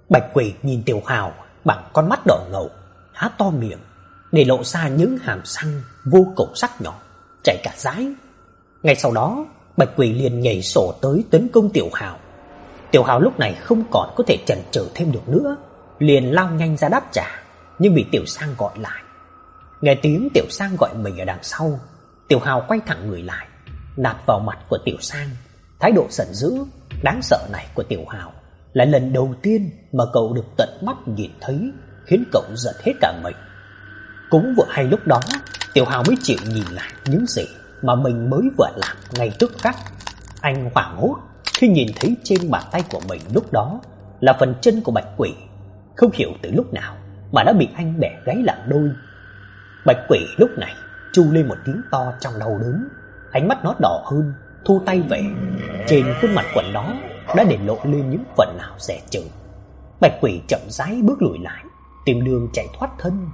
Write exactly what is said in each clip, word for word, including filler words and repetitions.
Bạch Quỷ nhìn Tiểu Hào bằng con mắt đỏ ngầu, há to miệng để lộ ra những hàm răng vô cùng sắc nhọn, chảy cả dãi. Ngay sau đó, Bạch Quỷ liền nhảy sổ tới tấn công Tiểu Hào. Tiểu Hào lúc này không còn có thể chần chừ thêm được nữa, liền lao nhanh ra đáp trả, nhưng bị Tiểu Sang gọi lại. Nghe tiếng Tiểu Sang gọi mình ở đằng sau, Tiểu Hào quay thẳng người lại, nạt vào mặt của Tiểu Sang. Thái độ giận dữ, đáng sợ này của Tiểu Hào là lần đầu tiên mà cậu được tận mắt nhìn thấy, khiến cậu giận hết cả mình. Cũng vừa hay lúc đó, Tiểu Hào mới chịu nhìn lại những gì mà mình mới vừa làm ngay tức khắc. Anh hoảng hốt khi nhìn thấy trên bàn tay của mình lúc đó là phần chân của Bạch Quỷ, không hiểu từ lúc nào mà đã bị anh bẻ gãy làm đôi. Bạch Quỷ lúc này chu lên một tiếng to trong đau đớn, ánh mắt nó đỏ hơn, thu tay về. Trên khuôn mặt của nó đã để lộ lên những phần nào dè chừng. Bạch Quỷ chậm rãi bước lùi lại, tìm đường chạy thoát thân.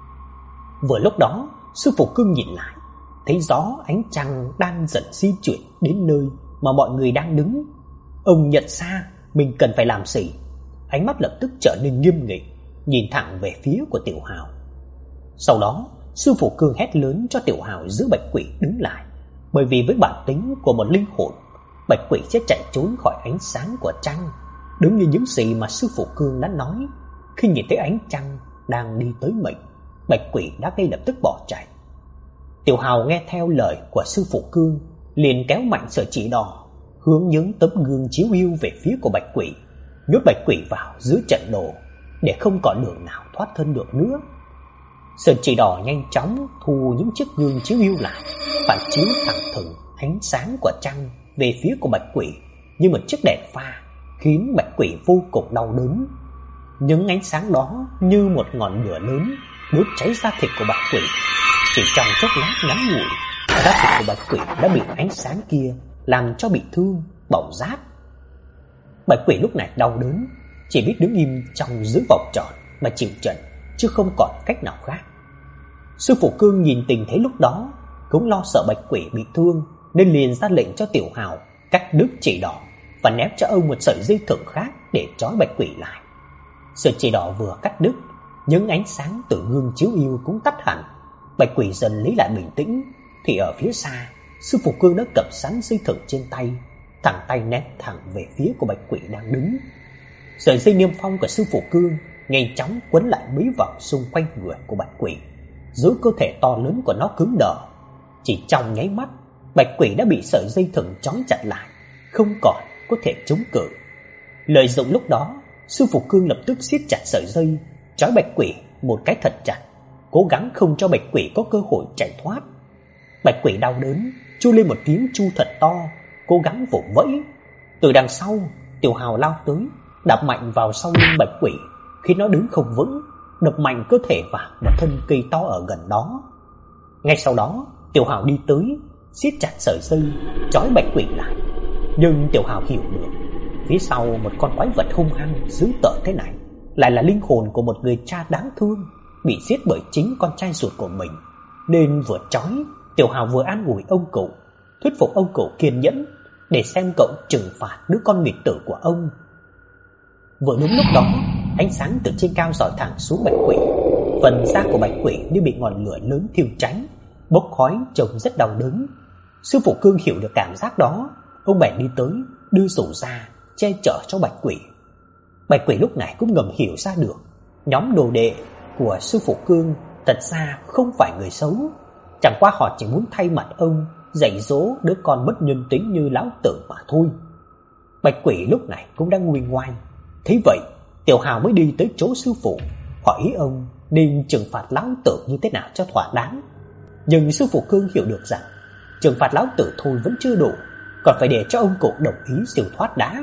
Vừa lúc đó, sư phụ Cương nhìn lại, thấy rõ ánh trăng đang dần di chuyển đến nơi mà mọi người đang đứng. Ông nhận ra mình cần phải làm gì, ánh mắt lập tức trở nên nghiêm nghị, nhìn thẳng về phía của Tiểu Hào. Sau đó, sư phụ Cương hét lớn cho Tiểu Hào giữ Bạch Quỷ đứng lại, bởi vì với bản tính của một linh hồn, Bạch Quỷ sẽ chạy trốn khỏi ánh sáng của trăng, đúng như những gì mà sư phụ Cương đã nói. Khi nhìn thấy ánh trăng đang đi tới mình, Bạch Quỷ đã ngay lập tức bỏ chạy. Tiểu Hào nghe theo lời của sư phụ Cương, liền kéo mạnh sợi chỉ đỏ, hướng những tấm gương chiếu yêu về phía của Bạch Quỷ, nhốt Bạch Quỷ vào giữa trận đồ để không còn đường nào thoát thân được nữa. Sợi chỉ đỏ nhanh chóng thu những chiếc gương chiếu yêu lại, phản chiếu thẳng thừng ánh sáng của trăng về phía của Bạch Quỷ như một chiếc đèn pha, khiến Bạch Quỷ vô cùng đau đớn. Những ánh sáng đó như một ngọn lửa lớn đốt cháy da thịt của Bạch Quỷ. Chỉ trong chốc lát ngắn ngủi, da thịt của Bạch Quỷ đã bị ánh sáng kia làm cho bị thương, bỏng rát. Bạch Quỷ lúc này đau đớn, chỉ biết đứng im trong giữa vòng tròn mà chịu trận, chứ không còn cách nào khác. Sư phụ Cương nhìn tình thế lúc đó, cũng lo sợ Bạch Quỷ bị thương, nên liền ra lệnh cho Tiểu Hào cắt đứt chỉ đỏ và ném cho ông một sợi dây thừng khác để trói Bạch Quỷ lại. Sợi chỉ đỏ vừa cắt đứt, những ánh sáng từ gương chiếu yêu cũng tắt hẳn. Bạch Quỷ dần lấy lại bình tĩnh, thì ở phía xa, sư phụ Cương đã cầm sẵn dây thừng trên tay, thẳng tay ném thẳng về phía của Bạch Quỷ đang đứng. Sợi dây niêm phong của sư phụ Cương nhanh chóng quấn lại mấy vòng xung quanh người của Bạch Quỷ, giữ cơ thể to lớn của nó cứng đờ. Chỉ trong nháy mắt, Bạch Quỷ đã bị sợi dây thừng trói chặt lại, không còn có thể chống cự. Lợi dụng lúc đó, sư phụ Cương lập tức siết chặt sợi dây, trói Bạch Quỷ một cái thật chặt, cố gắng không cho Bạch Quỷ có cơ hội chạy thoát. Bạch Quỷ đau đớn, chu lên một tiếng chu thật to, cố gắng vùng vẫy. Từ đằng sau, Tiểu Hào lao tới, đạp mạnh vào sau lưng Bạch Quỷ, khi nó đứng không vững, đập mạnh cơ thể vào một thân cây to ở gần đó. Ngay sau đó, Tiểu Hào đi tới, siết chặt sợi dây, trói Bạch Quỷ lại. Nhưng Tiểu Hào hiểu được, phía sau một con quái vật hung hăng dữ tợn thế này lại là linh hồn của một người cha đáng thương, bị giết bởi chính con trai ruột của mình. Nên vừa trói, Tiểu Hào vừa an ủi ông cụ, thuyết phục ông cụ kiên nhẫn để xem cậu trừng phạt đứa con nghịch tử của ông. Vừa đúng lúc đó, ánh sáng từ trên cao rọi thẳng xuống Bạch Quỷ. Phần da của Bạch Quỷ như bị ngọn lửa lớn thiêu cháy, bốc khói trông rất đau đớn. Sư phụ Cương hiểu được cảm giác đó, ông bèn đi tới, đưa rủ ra che chở cho Bạch Quỷ. Bạch Quỷ lúc này cũng ngầm hiểu ra được, nhóm đồ đệ của sư phụ Cương thật ra không phải người xấu, chẳng qua họ chỉ muốn thay mặt ông dạy dỗ đứa con bất nhân tính như lão tử mà thôi. Bạch Quỷ lúc này cũng đang nguôi ngoai. Thế vậy, Tiểu Hào mới đi tới chỗ sư phụ, hỏi ý ông nên trừng phạt lão tử như thế nào cho thỏa đáng. Nhưng sư phụ Cương hiểu được rằng trừng phạt lão tử thôi vẫn chưa đủ, còn phải để cho ông cụ đồng ý siêu thoát đã.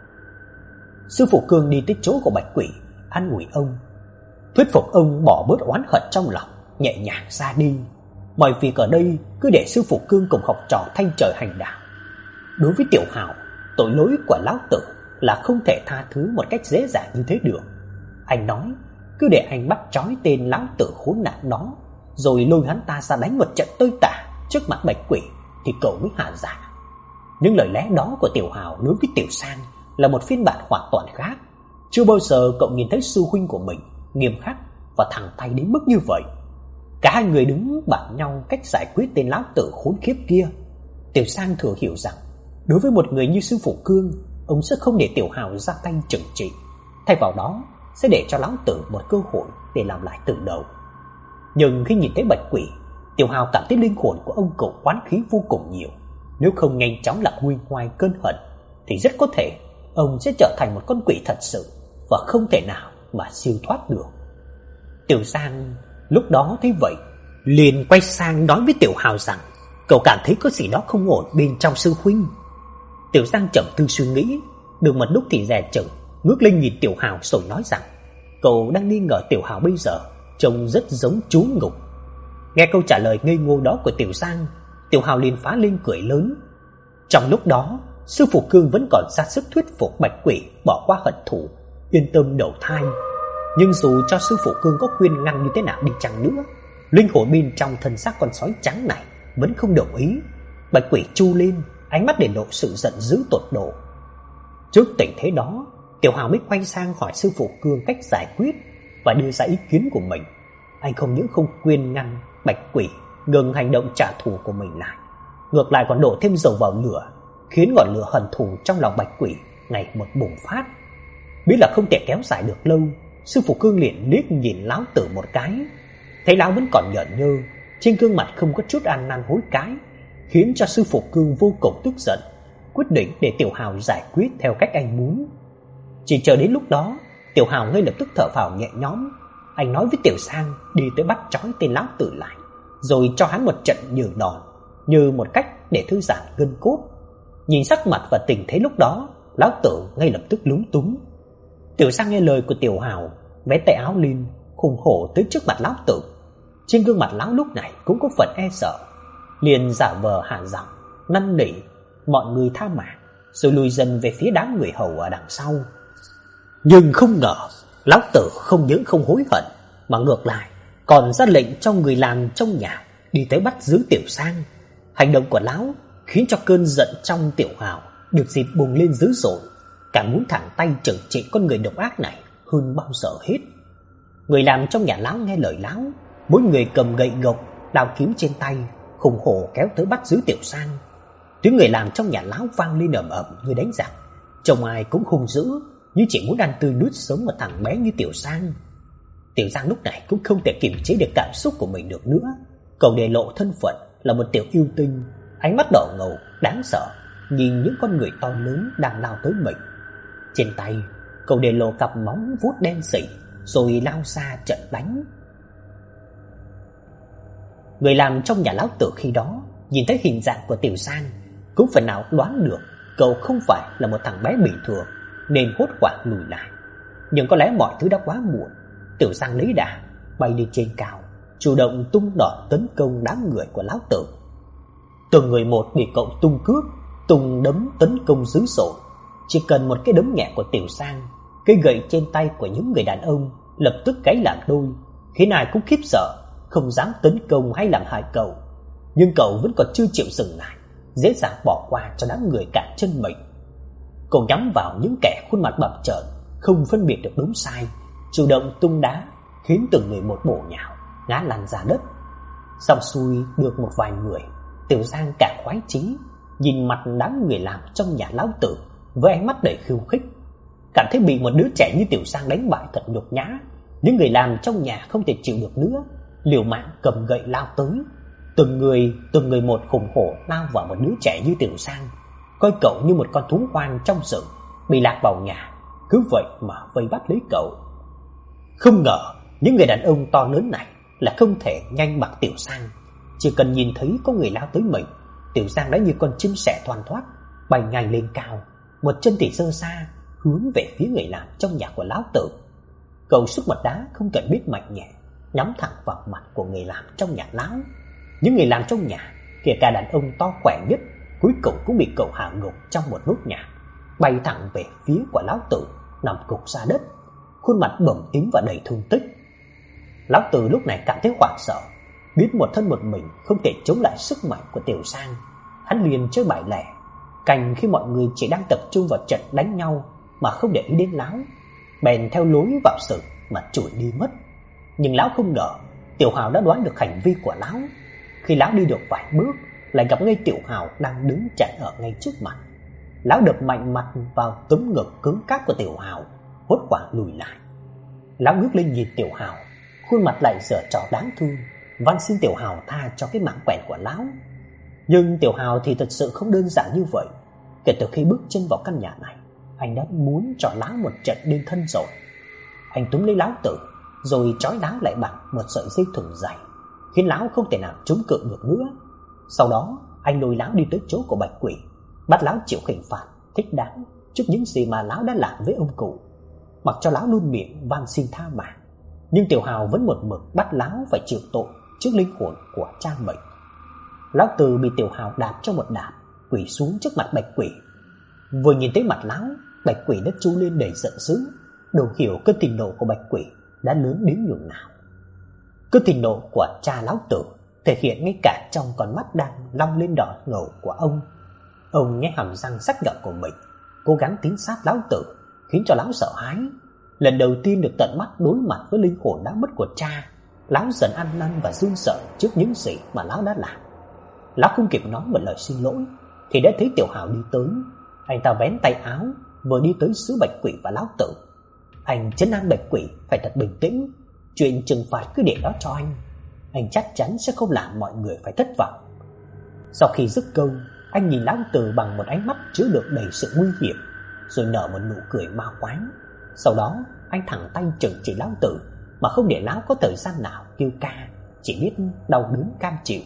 Sư phụ Cương đi tới chỗ của Bạch Quỷ, an ủi ông, thuyết phục ông bỏ bớt oán hận trong lòng, nhẹ nhàng ra đi. Mọi việc ở đây cứ để sư phụ Cương cùng học trò thanh trời hành đạo. Đối với Tiểu Hào, tội lỗi của lão tử là không thể tha thứ một cách dễ dàng như thế được. Anh nói, cứ để anh bắt trói tên lão tử khốn nạn đó, rồi lôi hắn ta ra đánh một trận tơi tả trước mặt Bạch Quỷ thì cậu mới hạ dạ. Những lời lẽ đó của Tiểu Hào đối với Tiểu Sang là một phiên bản hoàn toàn khác. Chưa bao giờ cậu nhìn thấy sư huynh của mình nghiêm khắc và thẳng tay đến mức như vậy. Cả hai người đứng bàn nhau cách giải quyết tên lão tử khốn kiếp kia. Tiểu Sang thừa hiểu rằng đối với một người như sư phụ Cương, ông sẽ không để Tiểu Hào ra tay trừng trị, thay vào đó sẽ để cho lão tử một cơ hội để làm lại từ đầu. Nhưng khi nhìn thấy Bạch Quỷ, Tiểu Hào cảm thấy linh hồn của ông cậu oán khí vô cùng nhiều. Nếu không nhanh chóng làm nguôi ngoai cơn hận thì rất có thể ông sẽ trở thành một con quỷ thật sự và không thể nào mà siêu thoát được. Tiểu Sang lúc đó thấy vậy, liền quay sang nói với Tiểu Hào rằng cậu cảm thấy có gì đó không ổn bên trong sư huynh. Tiểu Sang trầm tư suy nghĩ, được một lúc thì dè chừng ngước lên nhìn Tiểu Hào rồi nói rằng cậu đang nghi ngờ Tiểu Hào bây giờ trông rất giống chú ngục. Nghe câu trả lời ngây ngô đó của Tiểu Sang, Tiểu Hào liền phá lên cười lớn. Trong lúc đó, sư phụ Cương vẫn còn ra sức thuyết phục Bạch Quỷ bỏ qua hận thù, yên tâm đầu thai. Nhưng dù cho sư phụ Cương có khuyên ngăn như thế nào đi chăng nữa, linh hồn bên trong thân xác con sói trắng này vẫn không đồng ý. Bạch Quỷ chu lên, ánh mắt để lộ sự giận dữ tột độ. Trước tình thế đó, Tiểu Hào mới quay sang hỏi sư phụ Cương cách giải quyết và đưa ra ý kiến của mình. Anh không những không khuyên ngăn Bạch Quỷ ngừng hành động trả thù của mình lại, ngược lại còn đổ thêm dầu vào lửa, khiến ngọn lửa hận thù trong lòng Bạch Quỷ ngày một bùng phát. Biết là không thể kéo dài được lâu, sư phụ Cương liền liếc nhìn lão tử một cái. Thấy lão vẫn còn nhợn nhơ, trên gương mặt không có chút ăn năn hối cải, khiến cho sư phụ Cương vô cùng tức giận, quyết định để Tiểu Hào giải quyết theo cách anh muốn. Chỉ chờ đến lúc đó, Tiểu Hào ngay lập tức thở phào nhẹ nhõm. Anh nói với Tiểu Sang đi tới bắt trói tên lão tử lại, rồi cho hắn một trận nhường đòn, như một cách để thư giãn gân cốt. Nhìn sắc mặt và tình thế lúc đó, lão tử ngay lập tức lúng túng. Tiểu Sang nghe lời của Tiểu Hào, vén tay áo lên, hùng hổ tới trước mặt lão tử. Trên gương mặt lão lúc này cũng có phần e sợ, liền giả vờ hạ giọng năn nỉ mọi người tha mạng, rồi lùi dần về phía đám người hầu ở đằng sau. Nhưng không ngờ lão tử không những không hối hận, mà ngược lại còn ra lệnh cho người làm trong nhà đi tới bắt giữ Tiểu Sang. Hành động của lão khiến cho cơn giận trong Tiểu Hào được dịp bùng lên dữ dội, càng muốn thẳng tay trừng trị con người độc ác này hơn bao giờ hết. Người làm trong nhà lão nghe lời lão, mỗi người cầm gậy gộc, đao kiếm trên tay, hùng hổ kéo tới bắt giữ Tiểu Sang. Tiếng người làm trong nhà lão vang lên ầm ầm như đánh giặc, trông ai cũng hung dữ, như chỉ muốn ăn tươi nuốt sống một thằng bé như Tiểu Sang. Tiểu Sang lúc này cũng không thể kiềm chế được cảm xúc của mình được nữa. Cậu để lộ thân phận là một tiểu yêu tinh, ánh mắt đỏ ngầu đáng sợ nhìn những con người to lớn đang lao tới mình. Trên tay cậu để lộ cặp móng vuốt đen sì, rồi lao ra trận đánh. Người làm trong nhà lão tử khi đó nhìn thấy hình dạng của Tiểu Sang cũng phần nào đoán được cậu không phải là một thằng bé bình thường, nên hốt hoảng lùi lại. Nhưng có lẽ mọi thứ đã quá muộn. Tiểu Sang lấy đà bay lên trên cao, chủ động tung đòn tấn công đám người của lão tử. Từng người một bị cậu tung cướp, tung đấm tấn công dữ dội. Chỉ cần một cái đấm nhẹ của Tiểu Sang, cây gậy trên tay của những người đàn ông lập tức gãy làm đôi, khiến ai cũng khiếp sợ, không dám tấn công hay làm hại cậu. Nhưng cậu vẫn còn chưa chịu dừng lại, dễ dàng bỏ qua cho đám người cản chân mình. Cậu nhắm vào những kẻ khuôn mặt bầm trợn, không phân biệt được đúng sai, chủ động tung đá, khiến từng người một bổ nhào, ngã lăn ra đất. Xong xuôi được một vài người, Tiểu Sang cả khoái chí nhìn mặt đám người làm trong nhà lão tử với ánh mắt đầy khiêu khích. Cảm thấy bị một đứa trẻ như Tiểu Sang đánh bại thật nhục nhã, những người làm trong nhà không thể chịu được nữa, liều mạng cầm gậy lao tới. Từng người từng người một hùng hổ lao vào một đứa trẻ như Tiểu Sang, coi cậu như một con thú hoang trong rừng bị lạc vào nhà, cứ vậy mà vây bắt lấy cậu. Không ngờ những người đàn ông to lớn này là không thể nhanh bằng Tiểu Sang. Chỉ cần nhìn thấy có người lao tới mình, Tiểu Sang đã như con chim sẻ thoăn thoắt bay nhanh lên cao, một chân thì giơ xa hướng về phía người làm trong nhà của lão tử. Cậu sức một đá không cần biết mạnh nhẹ, nhắm thẳng vào mặt của người làm trong nhà lão. Những người làm trong nhà, kể cả đàn ông to khỏe nhất, cuối cùng cũng bị cậu hạ gục trong một nốt nhạc, bay thẳng về phía của lão tử nằm gục ra đất, khuôn mặt bầm tím và đầy thương tích. Lão tử lúc này cảm thấy hoảng sợ, biết một thân một mình không thể chống lại sức mạnh của Tiểu Sang. Hắn liền chơi bài lẻ, canh khi mọi người chỉ đang tập trung vào trận đánh nhau mà không để ý đến lão. bèn theo lối vào sự mà trôi đi mất. Nhưng lão không ngờ Tiểu Hào đã đoán được hành vi của lão. Khi lão đi được vài bước, lại gặp ngay Tiểu Hào đang đứng chặn ở ngay trước mặt. Lão đập mạnh mặt vào tấm ngực cứng cáp của Tiểu Hào, hốt hoảng lùi lại. Lão ngước lên nhìn Tiểu Hào, khuôn mặt lại giở trò đáng thương, van xin Tiểu Hào tha cho cái mạng quẹt của lão. Nhưng Tiểu Hào thì thật sự không đơn giản như vậy. Kể từ khi bước chân vào căn nhà này, anh đã muốn cho lão một trận đền thân rồi. Anh túm lấy lão Tử, rồi trói lão lại bằng một sợi dây thừng dày, khiến lão không thể nào chống cự được nữa. Sau đó, anh lôi lão đi tới chỗ của Bạch Quỷ, bắt lão chịu hình phạt thích đáng trước những gì mà lão đã làm với ông cụ. Mặc cho lão luôn miệng van xin tha mạng, nhưng Tiểu Hào vẫn một mực bắt lão phải chịu tội trước linh hồn của cha mình. Lão Tử bị Tiểu Hào đạp cho một đạp, quỳ xuống trước mặt Bạch Quỷ. Vừa nhìn thấy mặt lão, Bạch Quỷ đã chu lên đầy giận dữ, đủ hiểu cơn thịnh nộ của Bạch Quỷ đã lớn đến nhường nào. Cơn thịnh nộ của cha lão Tử thể hiện ngay cả trong con mắt đang long lên đỏ ngầu của ông. Ông nhe hàm răng sắc nhọn của mình, cố gắng tiến sát lão Tử, khiến cho lão sợ hãi. Lần đầu tiên được tận mắt đối mặt với linh hồn đã mất của cha, lão dần ăn năn và run sợ trước những gì mà lão đã làm. Lão không kịp nói một lời xin lỗi thì đã thấy Tiểu Hào đi tới. Anh ta vén tay áo, vừa đi tới xứ Bạch Quỷ và lão Tử. Anh trấn an Bạch Quỷ phải thật bình tĩnh, chuyện trừng phạt cứ để đó cho anh. Anh chắc chắn sẽ không làm mọi người phải thất vọng. Sau khi dứt câu, anh nhìn lão Tử bằng một ánh mắt chứa đựng đầy sự nguy hiểm, rồi nở một nụ cười ma quái. Sau đó, anh thẳng tay trừng trị lão Tử mà không để lão có thời gian nào kêu ca, chỉ biết đau đớn cam chịu.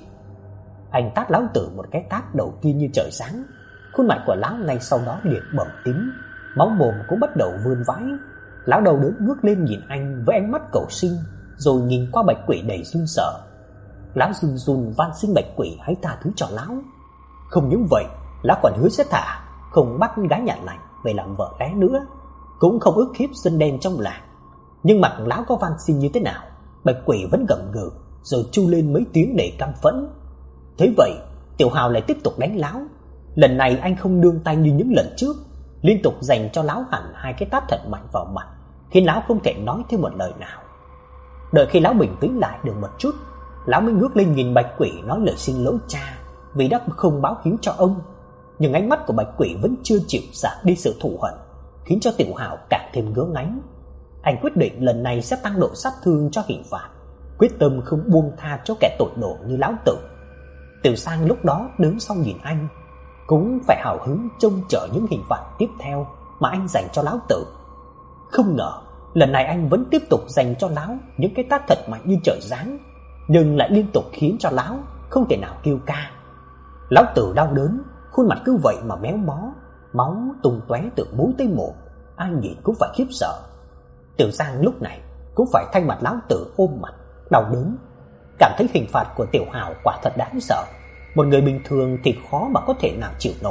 Anh tát lão Tử một cái tát đầu tiên như trời giáng. Khuôn mặt của lão ngay sau đó liền bầm tím, máu mồm cũng bắt đầu vươn vãi. Lão đau đớn ngước lên nhìn anh với ánh mắt cầu xin, rồi nhìn qua Bạch Quỷ đầy run sợ. Lão run run van xin Bạch Quỷ hãy tha thứ cho lão. Không những vậy, lão còn hứa sẽ thả, không bắt gái nhà lành về làm vợ lẽ nữa, cũng không ức hiếp dân đen trong làng. Nhưng mặc lão có van xin như thế nào, Bạch Quỷ vẫn gầm gừ, rồi chu lên mấy tiếng để căm phẫn. Thế vậy, Tiểu Hào lại tiếp tục đánh lão. Lần này anh không nương tay như những lần trước, liên tục dành cho lão hẳn hai cái tát thật mạnh vào mặt, khiến lão không thể nói thêm một lời nào. Đợi khi lão bình tĩnh lại được một chút, lão mới ngước lên nhìn Bạch Quỷ nói lời xin lỗi cha vì đã không báo hiếu cho ông. Nhưng ánh mắt của Bạch Quỷ vẫn chưa chịu giảm đi sự thù hận, khiến cho Tiểu Hào càng thêm ngớ ngáy. Anh quyết định lần này sẽ tăng độ sát thương cho hình phạt, quyết tâm không buông tha cho kẻ tội đồ như lão Tử. Tiểu Sang lúc đó đứng sau nhìn anh, cũng phải hào hứng trông chờ những hình phạt tiếp theo mà anh dành cho lão Tử. Không ngờ lần này anh vẫn tiếp tục dành cho lão những cái tát thật mạnh như trời giáng, nhưng lại liên tục khiến cho lão không thể nào kêu ca. Lão Tử đau đớn, khuôn mặt cứ vậy mà méo mó, máu tung tóe từ mũi tới mồm, ai nhìn cũng phải khiếp sợ. Tiểu Giang lúc này cũng phải thay mặt lão Tử ôm mặt đau đớn, cảm thấy hình phạt của Tiểu Hào quả thật đáng sợ, một người bình thường thì khó mà có thể nào chịu nổi.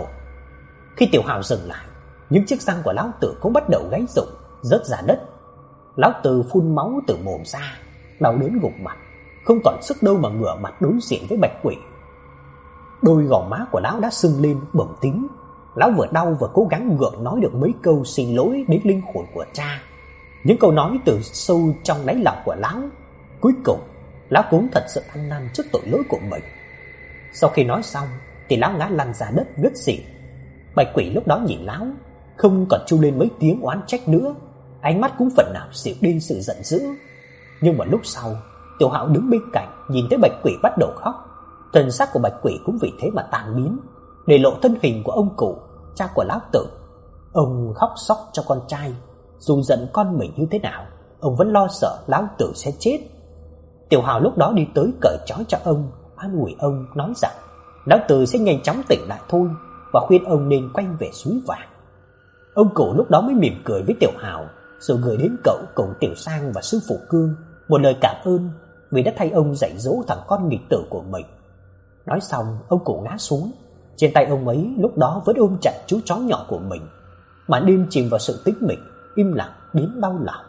Khi Tiểu Hào dừng lại, những chiếc răng của lão Tử cũng bắt đầu gãy rụng, rớt ra đất. Lão Tử phun máu từ mồm ra, đau đớn gục mặt, không còn sức đâu mà ngửa mặt đối diện với Bạch Quỷ. Đôi gò má của lão đã sưng lên bầm tím. Lão vừa đau vừa cố gắng gượng nói được mấy câu xin lỗi đến linh hồn của cha, những câu nói từ sâu trong đáy lòng của lão. Cuối cùng, lão cũng thật sự ăn năn trước tội lỗi của mình. Sau khi nói xong thì lão ngã lăn ra đất ngất xỉu. Bạch Quỷ lúc đó nhìn lão, không còn chu lên mấy tiếng oán trách nữa, ánh mắt cũng phần nào dịu đi sự giận dữ. Nhưng một lúc sau, Tiểu Hạo đứng bên cạnh nhìn thấy Bạch Quỷ bắt đầu khóc. Thần sắc của Bạch Quỷ cũng vì thế mà tan biến, để lộ thân hình của ông cụ, cha của lão Tử. Ông khóc sóc cho con trai, dù giận con mình như thế nào, ông vẫn lo sợ lão Tử sẽ chết. Tiểu Hào lúc đó đi tới cởi trói cho ông, an ủi ông nói rằng lão Tử sẽ nhanh chóng tỉnh lại thôi, và khuyên ông nên quay về suối vàng. Ông cụ lúc đó mới mỉm cười với Tiểu Hào, rồi gửi đến cậu cùng Tiểu Sang và sư phụ Cương một lời cảm ơn vì đã thay ông dạy dỗ thằng con nghịch tử của mình. Nói xong, ông cụ ngã xuống. Trên tay ông ấy lúc đó vẫn ôm chặt chú chó nhỏ của mình. Màn đêm chìm vào sự tĩnh mịch, im lặng đến đau lòng.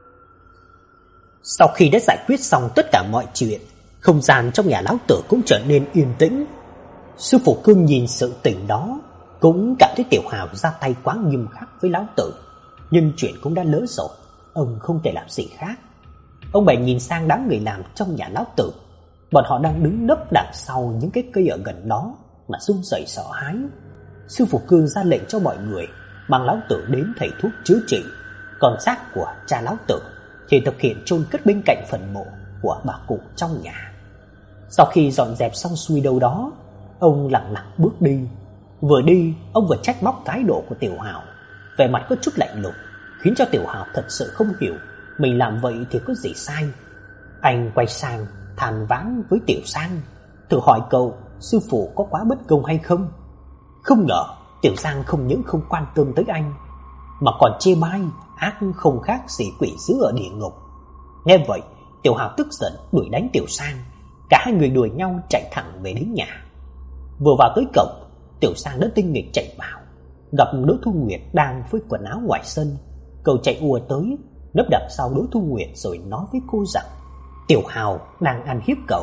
Sau khi đã giải quyết xong tất cả mọi chuyện, không gian trong nhà lão Tử cũng trở nên yên tĩnh. Sư phụ Cương nhìn sự tình đó, cũng cảm thấy Tiểu Hào ra tay quá nghiêm khắc với lão Tử, nhưng chuyện cũng đã lỡ rồi, ông không thể làm gì khác. Ông bèn nhìn sang đám người làm trong nhà lão tử. Bọn họ đang đứng nấp đằng sau những cái cây ở gần đó mà run rẩy sợ hãi. Sư phụ Cương ra lệnh cho mọi người mang lão tử đến thầy thuốc chữa trị, còn xác của cha lão tử thì thực hiện chôn cất bên cạnh phần mộ của bà cụ trong nhà. Sau khi dọn dẹp xong xuôi đâu đó, ông lặng lặng bước đi. Vừa đi, ông vừa trách móc thái độ của Tiểu Hào, vẻ mặt có chút lạnh lùng, khiến cho Tiểu Hào thật sự không hiểu mình làm vậy thì có gì sai. Anh quay sang than vãn với Tiểu Sang, thử hỏi cậu sư phụ có quá bất công hay không. Không ngờ Tiểu Sang không những không quan tâm tới anh, mà còn chê bai ác không khác gì quỷ dữ ở địa ngục. Nghe vậy, Tiểu Hào tức giận đuổi đánh Tiểu Sang. Cả hai người đuổi nhau chạy thẳng về đến nhà. Vừa vào tới cổng, Tiểu Sang đã tinh nghịch chạy vào, gặp Đỗ Thu Nguyệt đang phơi quần áo ngoài sân. Cậu chạy ùa tới, nấp đằng sau Đỗ Thu Nguyệt rồi nói với cô rằng Tiểu Hào đang ăn hiếp cậu.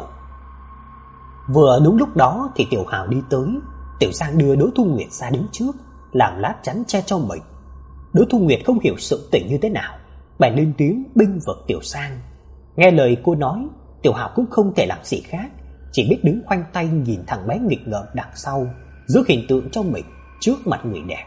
Vừa đúng lúc đó thì Tiểu Hào đi tới. Tiểu Sang đưa Đỗ Thu Nguyệt ra đến trước, làm lá chắn che cho mình. Đỗ Thu Nguyệt không hiểu sự tình như thế nào, bèn lên tiếng bênh vực Tiểu Sang. Nghe lời cô nói, Tiểu Hào cũng không thể làm gì khác, chỉ biết đứng khoanh tay nhìn thằng bé nghịch ngợm đằng sau, giữ hình tượng cho mình trước mặt người đẹp.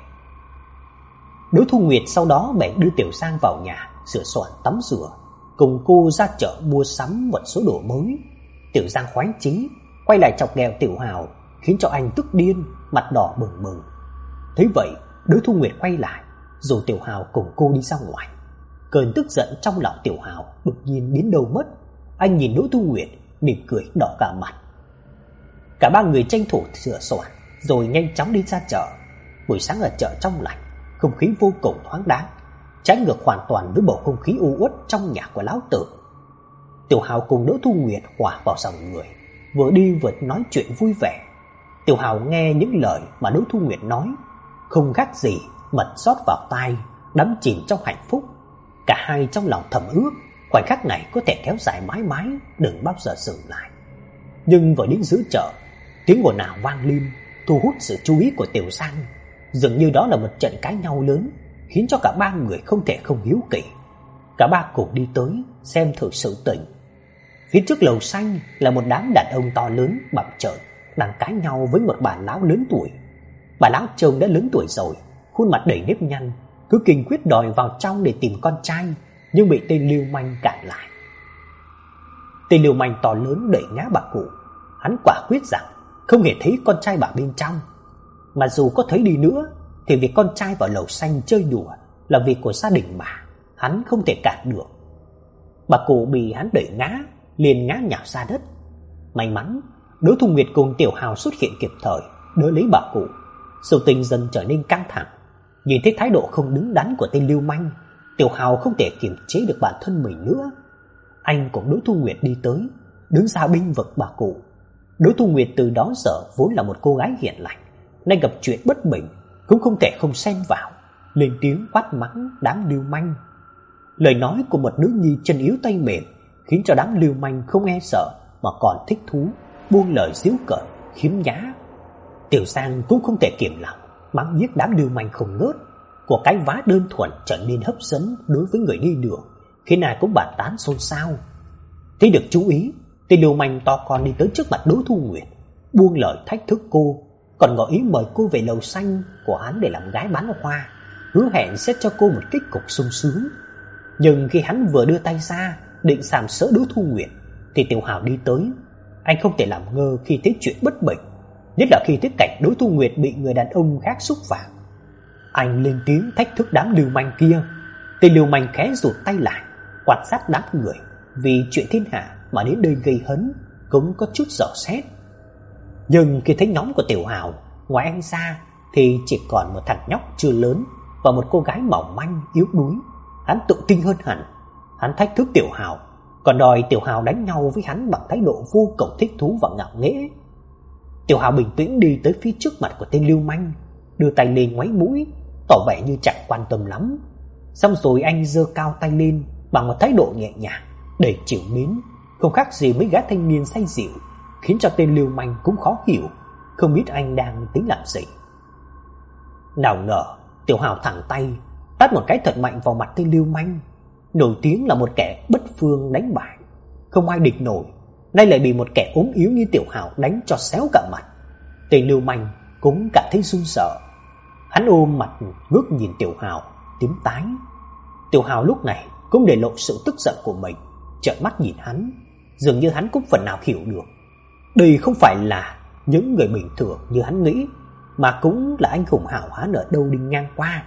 Đỗ Thu Nguyệt sau đó bèn đưa Tiểu Sang vào nhà sửa soạn tắm rửa, cùng cô ra chợ mua sắm một số đồ mới. Tiểu Sang khoái chí quay lại chọc ghẹo Tiểu Hào, khiến cho anh tức điên, mặt đỏ bừng bừng. Thấy vậy, Đỗ Thu Nguyệt quay lại, rồi Tiểu Hào cùng cô đi ra ngoài. Cơn tức giận trong lòng Tiểu Hào đột nhiên biến đâu mất. Anh nhìn Đỗ Thu Nguyệt mỉm cười đỏ cả mặt. Cả ba người tranh thủ sửa soạn rồi nhanh chóng đi ra chợ. Buổi sáng ở chợ trong lành, không khí vô cùng thoáng đáng, trái ngược hoàn toàn với bầu không khí u uất trong nhà của lão tử. Tiểu Hào cùng Đỗ Thu Nguyệt hòa vào dòng người, vừa đi vừa nói chuyện vui vẻ. Tiểu Hào nghe những lời mà Đỗ Thu Nguyệt nói, không khác gì mật rót vào tai, đắm chìm trong hạnh phúc. Cả hai trong lòng thầm ước khoảnh khắc này có thể kéo dài mãi mãi, đừng bao giờ dừng lại. Nhưng vừa đến giữa chợ, tiếng ồn ào vang lên, thu hút sự chú ý của Tiểu Sang. Dường như đó là một trận cãi nhau lớn, khiến cho cả ba người không thể không hiếu kỳ. Cả ba cùng đi tới xem thử sự tình. Phía trước lầu xanh là một đám đàn ông to lớn bặm trợn đang cãi nhau với một bà lão lớn tuổi. Bà lão trông đã lớn tuổi rồi, khuôn mặt đầy nếp nhăn, cứ kiên quyết đòi vào trong để tìm con trai, nhưng bị tên lưu manh cản lại. Tên lưu manh to lớn đẩy ngã bà cụ. Hắn quả quyết rằng không hề thấy con trai bà bên trong, mà dù có thấy đi nữa thì việc con trai vào lầu xanh chơi đùa là việc của gia đình bà, hắn không thể cản được. Bà cụ bị hắn đẩy ngã, liền ngã nhào ra đất. May mắn Đỗ Thu Nguyệt cùng Tiểu Hào xuất hiện kịp thời, đỡ lấy bà cụ. Sự tình dần trở nên căng thẳng. Nhìn thấy thái độ không đứng đắn của tên lưu manh, Tiểu Hào không thể kiềm chế được bản thân mình nữa. Anh cùng Đỗ Thu Nguyệt đi tới, đứng ra bênh vực bà cụ. Đỗ Thu Nguyệt từ đó giờ vốn là một cô gái hiền lành, nay gặp chuyện bất bình cũng không thể không xen vào, lên tiếng quát mắng đám lưu manh. Lời nói của một nữ nhi chân yếu tay mềm khiến cho đám lưu manh không e sợ mà còn thích thú, buông lời giễu cợt khiếm nhã. Tiểu Sang cũng không thể kiềm lòng, mắng nhiếc đám lưu manh không ngớt. Của cái vá đơn thuần trở nên hấp dẫn đối với người đi đường, khiến ai cũng bàn tán xôn xao. Thấy được chú ý, tên lưu manh to con đi tới trước mặt Đỗ Thu Nguyệt, buông lời thách thức cô, còn ngỏ ý mời cô về lầu xanh của hắn để làm gái bán hoa, hứa hẹn sẽ cho cô một kết cục sung sướng. Nhưng khi hắn vừa đưa tay ra định sàm sỡ Đỗ Thu Nguyệt thì Tiểu Hào đi tới. Anh không thể làm ngơ khi thấy chuyện bất bình, nhất là khi thấy cảnh Đỗ Thu Nguyệt bị người đàn ông khác xúc phạm. Anh lên tiếng thách thức đám lưu manh kia. Tên lưu manh khẽ rụt tay lại, quan sát đám người vì chuyện thiên hạ mà đến đây gây hấn cũng có chút dò xét. Nhưng khi thấy nhóm của Tiểu Hào, ngoài anh ra thì chỉ còn một thằng nhóc chưa lớn và một cô gái mỏng manh yếu đuối. Hắn tự tin hơn hẳn. Hắn thách thức Tiểu Hào, còn đòi Tiểu Hào đánh nhau với hắn bằng thái độ vô cùng thích thú và ngạo nghễ. Tiểu Hào bình tĩnh đi tới phía trước mặt của tên lưu manh, đưa tay lên ngoáy mũi, tỏ vẻ như chẳng quan tâm lắm. Xong rồi anh giơ cao tay lên bằng một thái độ nhẹ nhàng, đầy trìu mến, không khác gì mấy gã thanh niên say rượu, khiến cho tên lưu manh cũng khó hiểu, không biết anh đang tính làm gì. Nào ngờ Tiểu Hào thẳng tay tát một cái thật mạnh vào mặt tên lưu manh. nổi tiếng là một kẻ bất phương đánh bại, không ai địch nổi, nay lại bị một kẻ ốm yếu như Tiểu Hào đánh cho xéo cả mặt. Tên lưu manh cũng cảm thấy run sợ. Hắn ôm mặt ngước nhìn Tiểu Hào, tím tái. Tiểu Hào lúc này cũng để lộ sự tức giận của mình, trợn mắt nhìn hắn, dường như hắn cũng phần nào hiểu được đây không phải là những người bình thường như hắn nghĩ, mà cũng là anh hùng hào hán ở đâu đi ngang qua.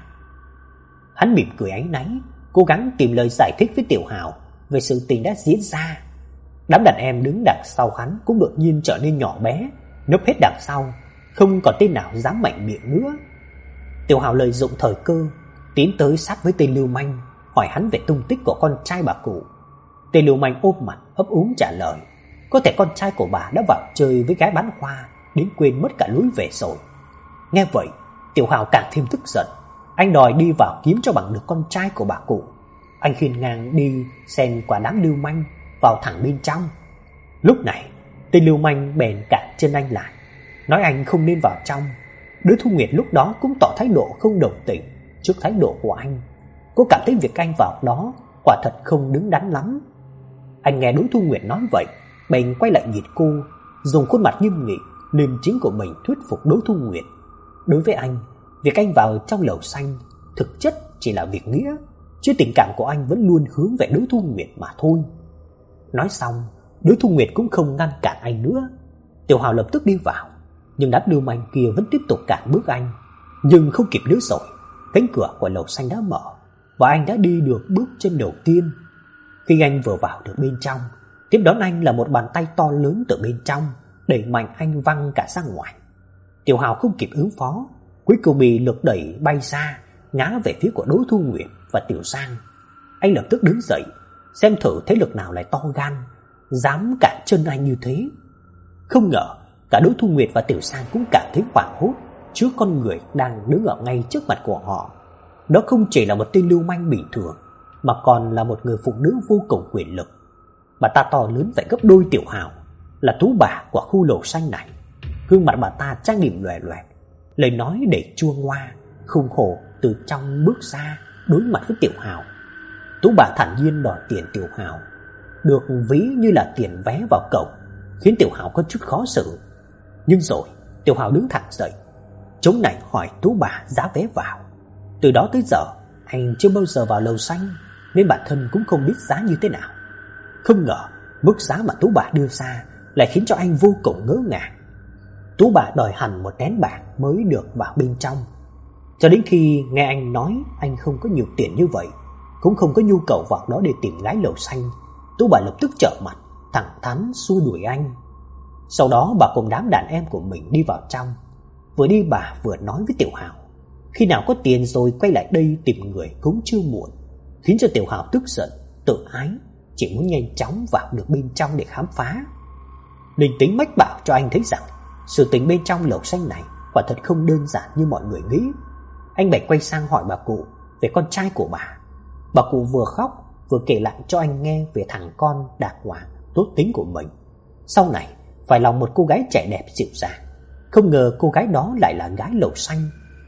Hắn mỉm cười áy náy, cố gắng tìm lời giải thích với Tiểu Hào về sự tình đã diễn ra. Đám đàn em đứng đằng sau hắn cũng đột nhiên trở nên nhỏ bé, nấp hết đằng sau, không còn tên nào dám mạnh miệng nữa. Tiểu Hào lợi dụng thời cơ tiến tới sát với tên lưu manh, hỏi hắn về tung tích của con trai bà cụ. Tên lưu manh ôm mặt ấp úng trả lời, có thể con trai của bà đã vào chơi với gái bán hoa đến quên mất cả lối về rồi. Nghe vậy, Tiểu Hào càng thêm tức giận. Anh đòi đi vào kiếm cho bằng được con trai của bà cụ. Anh khiêng ngang đi xen qua đám lưu manh vào thẳng bên trong. Lúc này, tên lưu manh bèn cản chân anh lại, nói anh không nên vào trong. Đứa Thu Nguyệt lúc đó cũng tỏ thái độ không đồng tình trước thái độ của anh. Cô cảm thấy việc anh vào đó quả thật không đứng đắn lắm. Anh nghe Đỗ Thu Nguyệt nói vậy, bèn quay lại nhìn cô, dùng khuôn mặt nghiêm nghị, liêm chính của mình thuyết phục Đỗ Thu Nguyệt. Đối với anh, việc anh vào trong lầu xanh thực chất chỉ là việc nghĩa, chứ tình cảm của anh vẫn luôn hướng về Đỗ Thu Nguyệt mà thôi. Nói xong, Đỗ Thu Nguyệt cũng không ngăn cản anh nữa. Tiểu Hào lập tức đi vào, nhưng đám lưu manh kia vẫn tiếp tục cản bước anh. Nhưng không kịp nữa rồi, cánh cửa của lầu xanh đã mở và anh đã đi được bước chân đầu tiên. Khi anh vừa vào được bên trong, tiếp đón anh là một bàn tay to lớn từ bên trong đẩy mạnh anh văng cả ra ngoài. Tiểu Hào không kịp ứng phó, cuối cùng bị lực đẩy bay ra, ngã về phía của Đỗ Thu Nguyệt và Tiểu Giang. Anh lập tức đứng dậy, xem thử thế lực nào lại to gan, dám cản chân anh như thế. Không ngờ cả Đỗ Thu Nguyệt và Tiểu Giang cũng cảm thấy hoảng hốt trước con người đang đứng ở ngay trước mặt của họ. Đó không chỉ là một tên lưu manh bình thường, mà còn là một người phụ nữ vô cùng quyền lực. Bà ta to lớn phải gấp đôi Tiểu Hào, là tú bà của khu lầu xanh này. Gương mặt bà ta trang điểm loè loẹt, lời nói để chua ngoa, khùng khổ từ trong bước ra đối mặt với Tiểu Hào. Tú bà thản nhiên đòi tiền Tiểu Hào, được ví như là tiền vé vào cổng, khiến Tiểu Hào có chút khó xử. Nhưng rồi Tiểu Hào đứng thẳng dậy, chống nạnh hỏi tú bà giá vé vào. Từ đó tới giờ anh chưa bao giờ vào lầu xanh, nên bản thân cũng không biết giá như thế nào. Không ngờ mức giá mà tú bà đưa ra lại khiến cho anh vô cùng ngỡ ngàng. Tú bà đòi hẳn một nén bạc mới được vào bên trong. Cho đến khi nghe anh nói anh không có nhiều tiền như vậy, cũng không có nhu cầu vào đó để tìm gái lầu xanh, tú bà lập tức trở mặt, thẳng thắn xua đuổi anh. Sau đó bà cùng đám đàn em của mình đi vào trong. Vừa đi bà vừa nói với Tiểu Hào, khi nào có tiền rồi quay lại đây tìm người cũng chưa muộn, khiến cho Tiểu Hào tức giận, tự ái, chỉ muốn nhanh chóng vào được bên trong để khám phá. Linh tính mách bảo cho anh thấy rằng sự tình bên trong lầu xanh này quả thật không đơn giản như mọi người nghĩ. Anh bèn quay sang hỏi bà cụ về con trai của bà. Bà cụ vừa khóc vừa kể lại cho anh nghe về thằng con đàng hoàng, tốt tính của mình, sau này phải lòng một cô gái trẻ đẹp dịu dàng. Không ngờ cô gái đó lại là gái lầu xanh.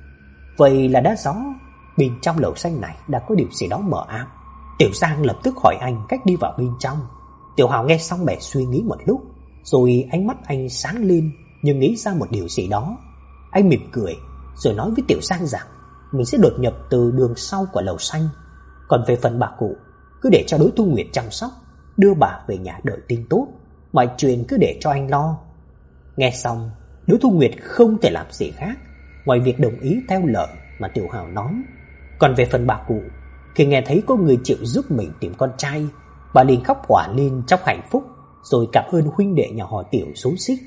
Vậy là đã rõ bên trong lầu xanh này đã có điều gì đó mờ ám. Tiểu Giang lập tức hỏi anh cách đi vào bên trong. Tiểu Hào nghe xong bèn suy nghĩ một lúc, rồi ánh mắt anh sáng lên như nghĩ ra một điều gì đó. Anh mỉm cười rồi nói với Tiểu Giang rằng mình sẽ đột nhập từ đường sau của lầu xanh, còn về phần bà cụ cứ để cho Đỗ Thu Nguyệt chăm sóc, đưa bà về nhà đợi tin tốt, mọi chuyện cứ để cho anh lo. Nghe xong, Đỗ Thu Nguyệt không thể làm gì khác ngoài việc đồng ý theo lời mà Tiểu Hào nói. Còn về phần bà cụ, khi nghe thấy có người chịu giúp mình tìm con trai, bà liền khóc òa lên trong hạnh phúc, rồi cảm ơn huynh đệ nhà họ Tiểu xúm xích.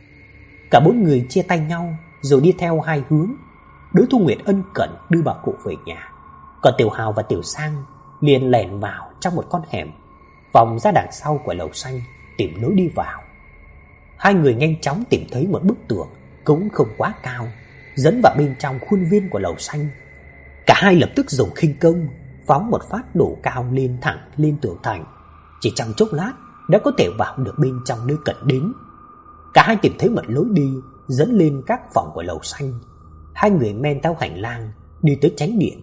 Cả bốn người chia tay nhau rồi đi theo hai hướng. Đỗ Thu Nguyệt ân cần đưa bà cụ về nhà, còn Tiểu Hào và Tiểu Giang liền lẻn vào trong một con hẻm, vòng ra đằng sau của lầu xanh tìm lối đi vào. Hai người nhanh chóng tìm thấy một bức tường cũng không quá cao, dẫn vào bên trong khuôn viên của lầu xanh. Cả hai lập tức dùng khinh công phóng một phát độ cao lên thẳng lên tường thành. Chỉ trong chốc lát đã có thể vào được bên trong nơi cần đến. Cả hai tìm thấy một lối đi dẫn lên các phòng của lầu xanh. Hai người men theo hành lang đi tới chánh điện.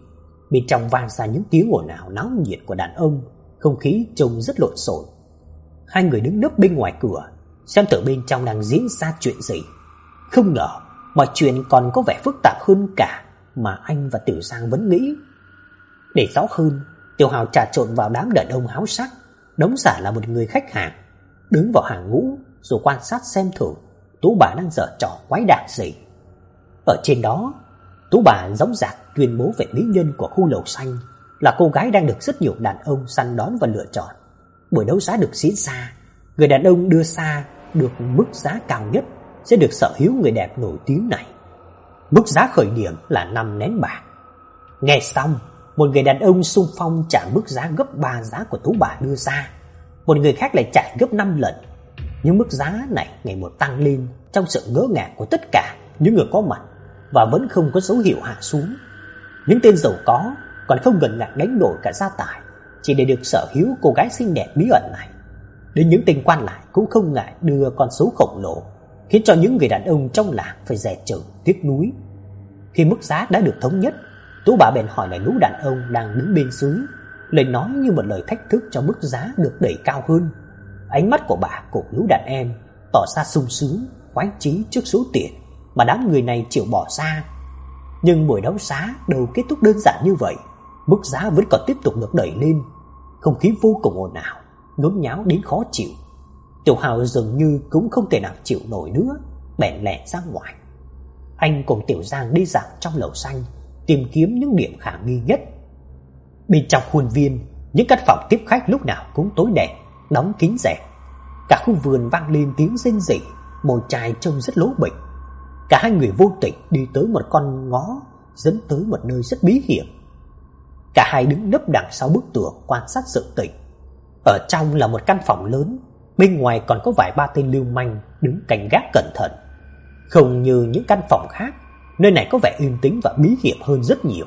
Bên trong vang ra những tiếng ồn ào náo nhiệt của đàn ông, không khí trông rất lộn xộn. Hai người đứng nấp bên ngoài cửa, xem thử bên trong đang diễn ra chuyện gì. Không ngờ mọi chuyện còn có vẻ phức tạp hơn cả mà anh và Tiểu Giang vẫn nghĩ. Để rõ hơn, Tiểu Hào trà trộn vào đám đàn ông háo sắc, đóng giả là một người khách hàng, đứng vào hàng ngũ rồi quan sát xem thử Tú bà đang giở trò quái đản gì. Ở trên đó, Tú bà dõng dạc tuyên bố về mỹ nhân của khu lầu xanh là cô gái đang được rất nhiều đàn ông săn đón và lựa chọn. Buổi đấu giá được diễn ra, người đàn ông đưa ra được mức giá cao nhất sẽ được sở hữu người đẹp nổi tiếng này. Mức giá khởi điểm là năm nén bạc. Nghe xong, một người đàn ông xung phong trả mức giá gấp ba giá của Tú bà đưa ra. Một người khác lại trả gấp năm lần. Nhưng mức giá này ngày một tăng lên trong sự ngỡ ngàng của tất cả những người có mặt và vẫn không có dấu hiệu hạ xuống. Những tên giàu có còn không ngần ngại đánh đổi cả gia tài chỉ để được sở hữu cô gái xinh đẹp bí ẩn này. Đến những tên quan lại cũng không ngại đưa con số khổng lồ, khiến cho những người đàn ông trong làng phải dè chừng tiếc nuối. Khi mức giá đã được thống nhất, Tú bà bèn hỏi lại lũ đàn ông đang đứng bên dưới, lời nói như một lời thách thức cho mức giá được đẩy cao hơn. Ánh mắt của bà cùng lũ đàn em tỏ ra sung sướng, khoái chí trước số tiền mà đám người này chịu bỏ ra. Nhưng buổi đấu giá đâu kết thúc đơn giản như vậy, mức giá vẫn còn tiếp tục được đẩy lên. Không khí vô cùng ồn ào, nhốn nháo đến khó chịu. Tiểu Hào dường như cũng không thể nào chịu nổi nữa, bèn lẻ ra ngoài. Anh cùng Tiểu Giang đi dạo trong lầu xanh, tìm kiếm những điểm khả nghi nhất. Bên trong khuôn viên, những căn phòng tiếp khách lúc nào cũng tối đen, đóng kín rèm. Cả khu vườn vang lên tiếng rên rỉ, mùi chai trông rất lố bịch. Cả hai người vô tình đi tới một con ngõ dẫn tới một nơi rất bí hiểm. Cả hai đứng nấp đằng sau bức tường quan sát sự tình. Ở trong là một căn phòng lớn, bên ngoài còn có vài ba tên lưu manh đứng canh gác cẩn thận. Không như những căn phòng khác, nơi này có vẻ yên tĩnh và bí hiểm hơn rất nhiều.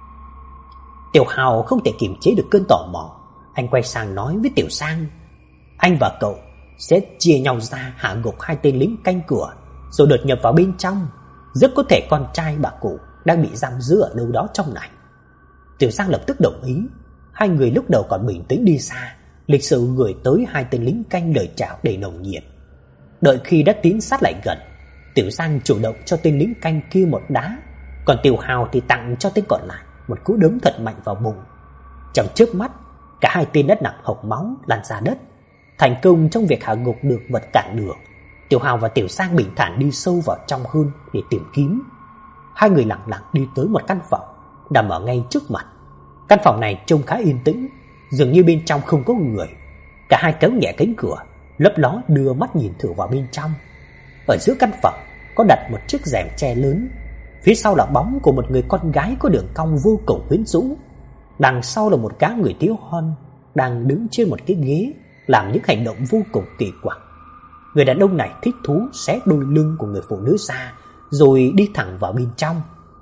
Tiểu Hào không thể kiềm chế được cơn tò mò, anh quay sang nói với Tiểu Giang: "Anh và cậu sẽ chia nhau ra hạ gục hai tên lính canh cửa, rồi đột nhập vào bên trong. Rất có thể con trai bà cụ đang bị giam giữ ở đâu đó trong này." Tiểu Giang lập tức đồng ý. Hai người lúc đầu còn bình tĩnh đi xa, lịch sự gửi tới hai tên lính canh lời chào đầy nồng nhiệt. Đợi khi đã tiến sát lại gần, Tiểu Giang chủ động cho tên lính canh kia một đá, còn Tiểu Hào thì tặng cho tên còn lại một cú đấm thật mạnh vào bụng. Trong chớp mắt, cả hai tên đã nằm hộc máu lăn ra đất. Thành công trong việc hạ gục được vật cản đường, Tiểu Hào và Tiểu Giang bình thản đi sâu vào trong hơn để tìm kiếm. Hai người lặng lặng đi tới một căn phòng nằm ở ngay trước mặt. Căn phòng này trông khá yên tĩnh, dường như bên trong không có người. Cả hai kéo nhẹ cánh cửa, lấp ló đưa mắt nhìn thử vào bên trong. Ở giữa căn phòng có đặt một chiếc rèm che lớn, phía sau là bóng của một người con gái có đường cong vô cùng quyến rũ. Đằng sau là một gã người thiếu hon đang đứng trên một cái ghế làm những hành động vô cùng kỳ quặc. Người đàn ông này thích thú xé đôi lưng của người phụ nữ ra rồi đi thẳng vào bên trong.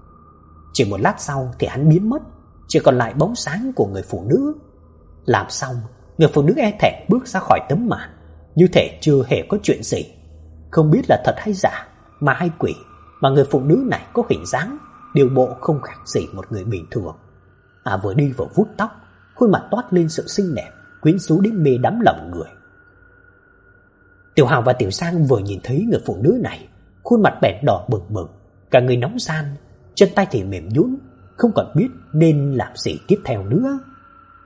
Chỉ một lát sau thì hắn biến mất, chỉ còn lại bóng sáng của người phụ nữ. Làm xong, người phụ nữ e thẹn bước ra khỏi tấm màn, như thể chưa hề có chuyện gì. Không biết là thật hay giả, ma hay quỷ, mà người phụ nữ này có hình dáng, điều bộ không khác gì một người bình thường. À, vừa đi vừa vuốt tóc, khuôn mặt toát lên sự xinh đẹp, quyến rũ đến mê đắm lòng người. Tiểu Hào và Tiểu Giang vừa nhìn thấy người phụ nữ này, khuôn mặt bèn đỏ bừng bừng, cả người nóng ran, chân tay thì mềm nhũn, không còn biết nên làm gì tiếp theo nữa.